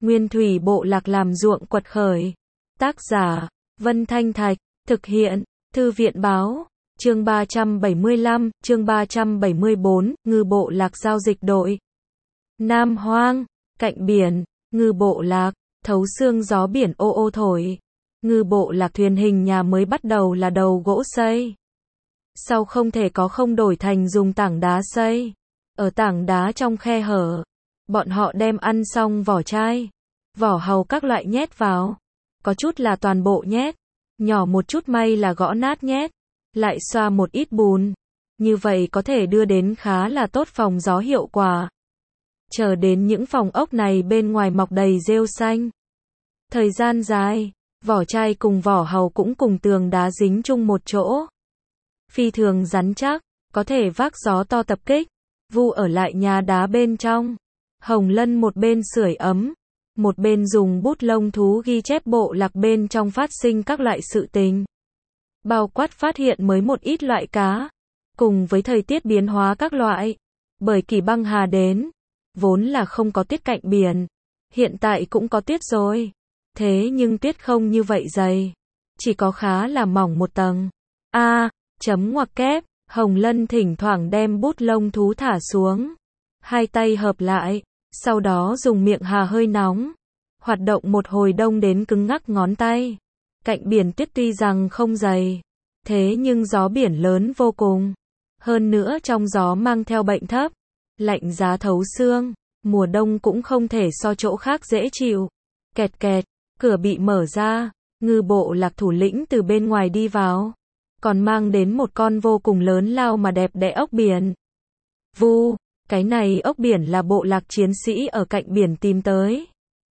Nguyên thủy bộ lạc làm ruộng quật khởi. Tác giả, Vân Thanh Thạch, thực hiện, Thư viện Báo, chương 375, chương 374, ngư bộ lạc giao dịch đội. Nam Hoang, cạnh biển, ngư bộ lạc, thấu xương gió biển ô ô thổi. Ngư bộ lạc thuyền hình nhà mới bắt đầu là đầu gỗ xây. Sau không thể có không đổi thành dùng tảng đá xây. Ở tảng đá trong khe hở, bọn họ đem ăn xong vỏ chai, vỏ hàu các loại nhét vào. Có chút là toàn bộ nhét, nhỏ một chút may là gõ nát nhét, lại xoa một ít bùn. Như vậy có thể đưa đến khá là tốt phòng gió hiệu quả. Chờ đến những phòng ốc này bên ngoài mọc đầy rêu xanh. Thời gian dài, vỏ chai cùng vỏ hàu cũng cùng tường đá dính chung một chỗ. Phi thường rắn chắc, có thể vác gió to tập kích. Vu ở lại nhà đá bên trong. Hồng Lân một bên sưởi ấm, một bên dùng bút lông thú ghi chép bộ lạc bên trong phát sinh các loại sự tình. Bao quát phát hiện mới một ít loại cá, cùng với thời tiết biến hóa các loại. Bởi kỳ băng hà đến, vốn là không có tuyết cạnh biển, hiện tại cũng có tuyết rồi. Thế nhưng tuyết không như vậy dày, chỉ có khá là mỏng một tầng. Chấm ngoặc kép, Hồng Lân thỉnh thoảng đem bút lông thú thả xuống. Hai tay hợp lại, sau đó dùng miệng hà hơi nóng. Hoạt động một hồi đông đến cứng ngắc ngón tay. Cạnh biển tuyết tuy rằng không dày, thế nhưng gió biển lớn vô cùng. Hơn nữa trong gió mang theo bệnh thấp, lạnh giá thấu xương, mùa đông cũng không thể so chỗ khác dễ chịu. Kẹt kẹt, cửa bị mở ra, ngư bộ lạc thủ lĩnh từ bên ngoài đi vào. Còn mang đến một con vô cùng lớn lao mà đẹp đẽ ốc biển. Vu, cái này ốc biển là bộ lạc chiến sĩ ở cạnh biển tìm tới.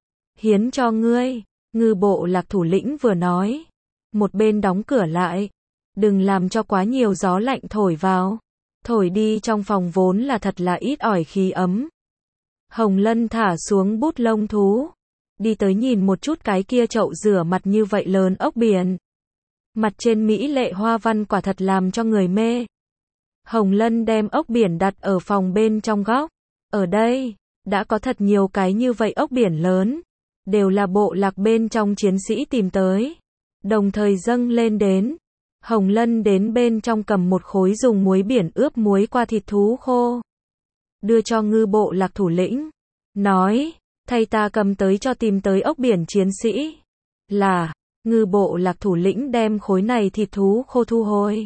Hiến cho ngươi, ngư bộ lạc thủ lĩnh vừa nói. Một bên đóng cửa lại. Đừng làm cho quá nhiều gió lạnh thổi vào. Thổi đi trong phòng vốn là thật là ít ỏi khí ấm. Hồng Lân thả xuống bút lông thú. Đi tới nhìn một chút cái kia chậu rửa mặt như vậy lớn ốc biển. Mặt trên mỹ lệ hoa văn quả thật làm cho người mê. Hồng Lân đem ốc biển đặt ở phòng bên trong góc. Ở đây, đã có thật nhiều cái như vậy ốc biển lớn. Đều là bộ lạc bên trong chiến sĩ tìm tới. Đồng thời dâng lên đến. Hồng Lân đến bên trong cầm một khối dùng muối biển ướp muối qua thịt thú khô. Đưa cho ngư bộ lạc thủ lĩnh. Nói, thay ta cầm tới cho tìm tới ốc biển chiến sĩ. Là, ngư bộ lạc thủ lĩnh đem khối này thịt thú khô thu hồi.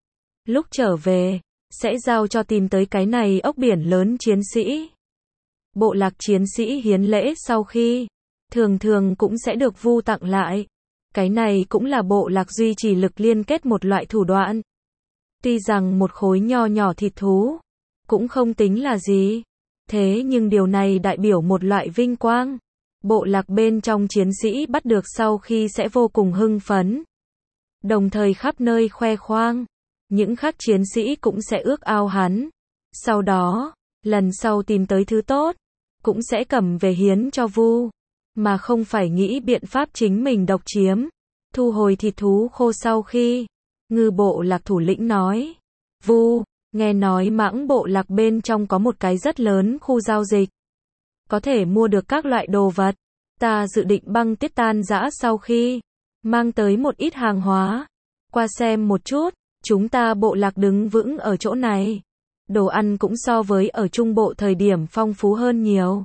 Lúc trở về, sẽ giao cho tìm tới cái này ốc biển lớn chiến sĩ. Bộ lạc chiến sĩ hiến lễ sau khi, thường thường cũng sẽ được Vu tặng lại. Cái này cũng là bộ lạc duy trì lực liên kết một loại thủ đoạn. Tuy rằng một khối nho nhỏ thịt thú, cũng không tính là gì. Thế nhưng điều này đại biểu một loại vinh quang. Bộ lạc bên trong chiến sĩ bắt được sau khi sẽ vô cùng hưng phấn. Đồng thời khắp nơi khoe khoang. Những khác chiến sĩ cũng sẽ ước ao hắn. Sau đó, lần sau tìm tới thứ tốt, cũng sẽ cầm về hiến cho Vu. Mà không phải nghĩ biện pháp chính mình độc chiếm. Thu hồi thịt thú khô sau khi, ngư bộ lạc thủ lĩnh nói. Vu, nghe nói mãng bộ lạc bên trong có một cái rất lớn khu giao dịch. Có thể mua được các loại đồ vật. Ta dự định băng tiết tan rã sau khi mang tới một ít hàng hóa. Qua xem một chút, chúng ta bộ lạc đứng vững ở chỗ này. Đồ ăn cũng so với ở trung bộ thời điểm phong phú hơn nhiều.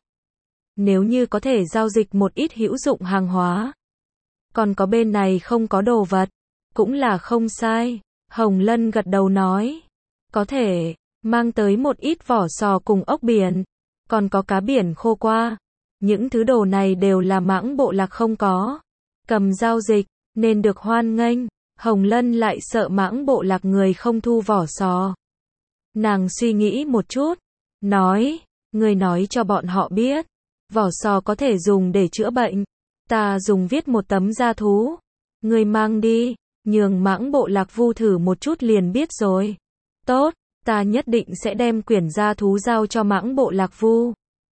Nếu như có thể giao dịch một ít hữu dụng hàng hóa. Còn có bên này không có đồ vật, cũng là không sai. Hồng Lân gật đầu nói. Có thể, mang tới một ít vỏ sò cùng ốc biển. Còn có cá biển khô qua. Những thứ đồ này đều là mãng bộ lạc không có. Cầm giao dịch, nên được hoan nghênh. Hồng Lân lại sợ mãng bộ lạc người không thu vỏ sò. Nàng suy nghĩ một chút. Nói, người nói cho bọn họ biết. Vỏ sò có thể dùng để chữa bệnh. Ta dùng viết một tấm da thú. Người mang đi, nhường mãng bộ lạc Vu thử một chút liền biết rồi. Tốt, ta nhất định sẽ đem quyển da thú giao cho mãng bộ lạc Vu.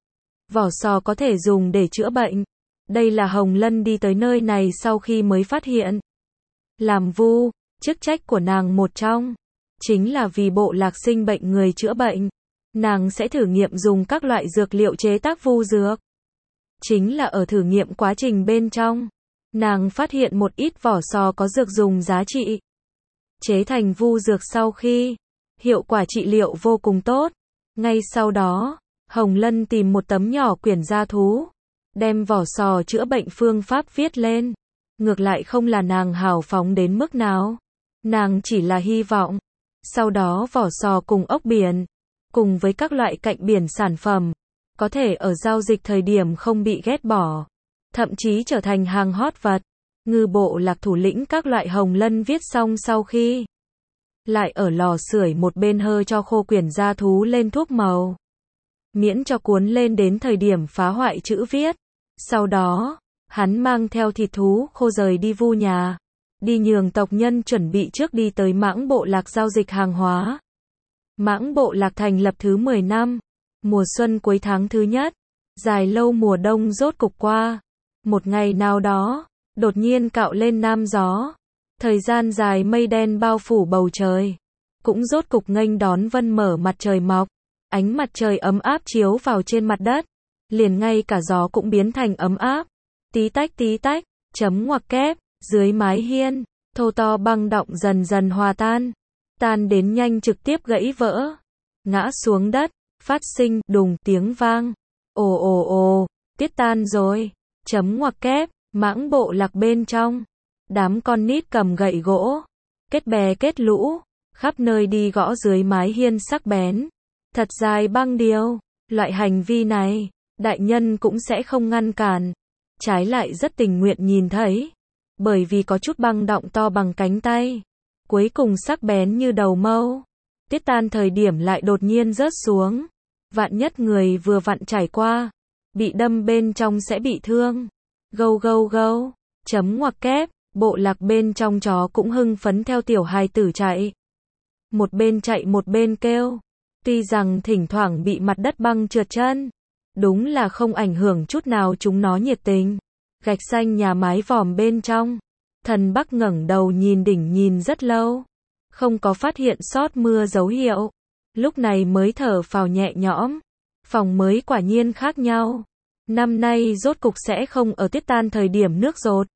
Vỏ sò có thể dùng để chữa bệnh. Đây là Hồng Lân đi tới nơi này sau khi mới phát hiện. Làm Vu, chức trách của nàng một trong, chính là vì bộ lạc sinh bệnh người chữa bệnh. Nàng sẽ thử nghiệm dùng các loại dược liệu chế tác vu dược. Chính là ở thử nghiệm quá trình bên trong, nàng phát hiện một ít vỏ sò có dược dùng giá trị. Chế thành vu dược sau khi, hiệu quả trị liệu vô cùng tốt. Ngay sau đó, Hồng Lân tìm một tấm nhỏ quyển gia thú, đem vỏ sò chữa bệnh phương pháp viết lên. Ngược lại không là nàng hào phóng đến mức nào. Nàng chỉ là hy vọng. Sau đó vỏ sò cùng ốc biển, cùng với các loại cạnh biển sản phẩm, có thể ở giao dịch thời điểm không bị ghét bỏ. Thậm chí trở thành hàng hot vật. Ngư bộ lạc thủ lĩnh các loại Hồng Lân viết xong sau khi, lại ở lò sưởi một bên hơ cho khô quyển gia thú lên thuốc màu. Miễn cho cuốn lên đến thời điểm phá hoại chữ viết. Sau đó, hắn mang theo thịt thú khô rời đi vu nhà. Đi nhường tộc nhân chuẩn bị trước đi tới Mãng bộ lạc giao dịch hàng hóa. Mãng bộ lạc thành lập thứ 10 năm. Mùa xuân cuối tháng thứ nhất. Dài lâu mùa đông rốt cục qua. Một ngày nào đó, đột nhiên cạo lên nam gió. Thời gian dài mây đen bao phủ bầu trời. Cũng rốt cục nghênh đón vân mở mặt trời mọc. Ánh mặt trời ấm áp chiếu vào trên mặt đất. Liền ngay cả gió cũng biến thành ấm áp. Tí tách, chấm ngoặc kép, dưới mái hiên, thô to băng đọng dần dần hòa tan. Tan đến nhanh trực tiếp gãy vỡ. Ngã xuống đất, phát sinh đùng tiếng vang. Ồ, tiết tan rồi. Chấm ngoặc kép, Mãng bộ lạc bên trong. Đám con nít cầm gậy gỗ, kết bè kết lũ, khắp nơi đi gõ dưới mái hiên sắc bén. Thật dài băng điêu. Loại hành vi này, đại nhân cũng sẽ không ngăn cản. Trái lại rất tình nguyện nhìn thấy. Bởi vì có chút băng đọng to bằng cánh tay. Cuối cùng sắc bén như đầu mâu. Tiết tan thời điểm lại đột nhiên rớt xuống. Vạn nhất người vừa vặn trải qua, bị đâm bên trong sẽ bị thương. Gâu. Chấm ngoặc kép, bộ lạc bên trong chó cũng hưng phấn theo tiểu hài tử chạy. Một bên chạy một bên kêu. Tuy rằng thỉnh thoảng bị mặt đất băng trượt chân, đúng là không ảnh hưởng chút nào chúng nó nhiệt tình. Gạch xanh nhà mái vòm bên trong. Thần Bắc ngẩng đầu nhìn đỉnh nhìn rất lâu. Không có phát hiện sót mưa dấu hiệu. Lúc này mới thở phào nhẹ nhõm. Phòng mới quả nhiên khác nhau. Năm nay rốt cục sẽ không ở tiết tan thời điểm nước dột.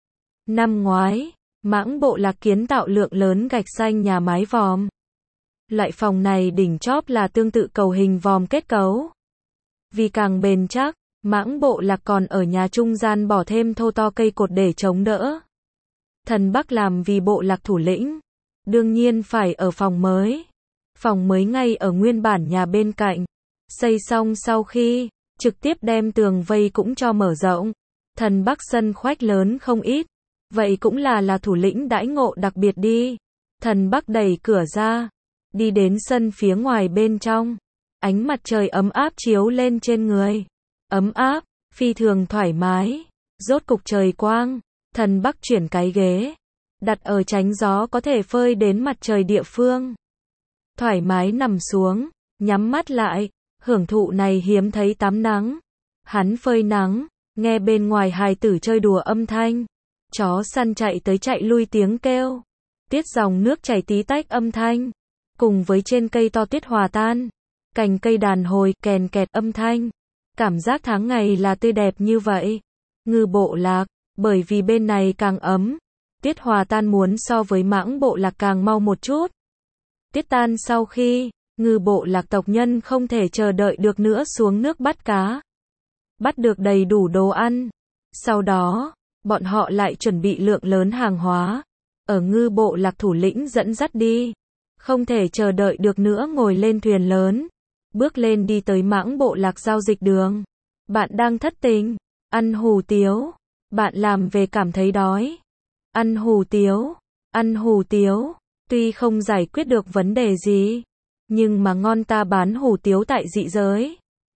Năm ngoái, Mãng bộ lạc kiến tạo lượng lớn gạch xanh nhà mái vòm. Loại phòng này đỉnh chóp là tương tự cầu hình vòm kết cấu. Vì càng bền chắc, Mãng bộ lạc còn ở nhà trung gian bỏ thêm thô to cây cột để chống đỡ. Thần Bắc làm vì bộ lạc thủ lĩnh, đương nhiên phải ở phòng mới. Phòng mới ngay ở nguyên bản nhà bên cạnh. Xây xong sau khi, trực tiếp đem tường vây cũng cho mở rộng. Thần Bắc sân khoách lớn không ít. Vậy cũng là thủ lĩnh đãi ngộ đặc biệt đi. Thần Bắc đẩy cửa ra, đi đến sân phía ngoài bên trong. Ánh mặt trời ấm áp chiếu lên trên người. Ấm áp, phi thường thoải mái. Rốt cục trời quang, Thần Bắc chuyển cái ghế, đặt ở tránh gió có thể phơi đến mặt trời địa phương. Thoải mái nằm xuống, nhắm mắt lại, hưởng thụ này hiếm thấy tắm nắng. Hắn phơi nắng, nghe bên ngoài hài tử chơi đùa âm thanh. Chó săn chạy tới chạy lui tiếng kêu. Tiết dòng nước chảy tí tách âm thanh. Cùng với trên cây to tiết hòa tan. Cành cây đàn hồi kèn kẹt âm thanh. Cảm giác tháng ngày là tươi đẹp như vậy. Ngư bộ lạc, bởi vì bên này càng ấm. Tiết hòa tan muốn so với Mãng bộ lạc càng mau một chút. Tiết tan sau khi, ngư bộ lạc tộc nhân không thể chờ đợi được nữa xuống nước bắt cá. Bắt được đầy đủ đồ ăn. Sau đó, bọn họ lại chuẩn bị lượng lớn hàng hóa. Ở ngư bộ lạc thủ lĩnh dẫn dắt đi. Không thể chờ đợi được nữa ngồi lên thuyền lớn. Bước lên đi tới Mãng bộ lạc giao dịch đường. Bạn đang thất tình. Ăn hủ tiếu. Bạn làm về cảm thấy đói. Ăn hủ tiếu. Ăn hủ tiếu. Tuy không giải quyết được vấn đề gì. Nhưng mà ngon ta bán hủ tiếu tại dị giới.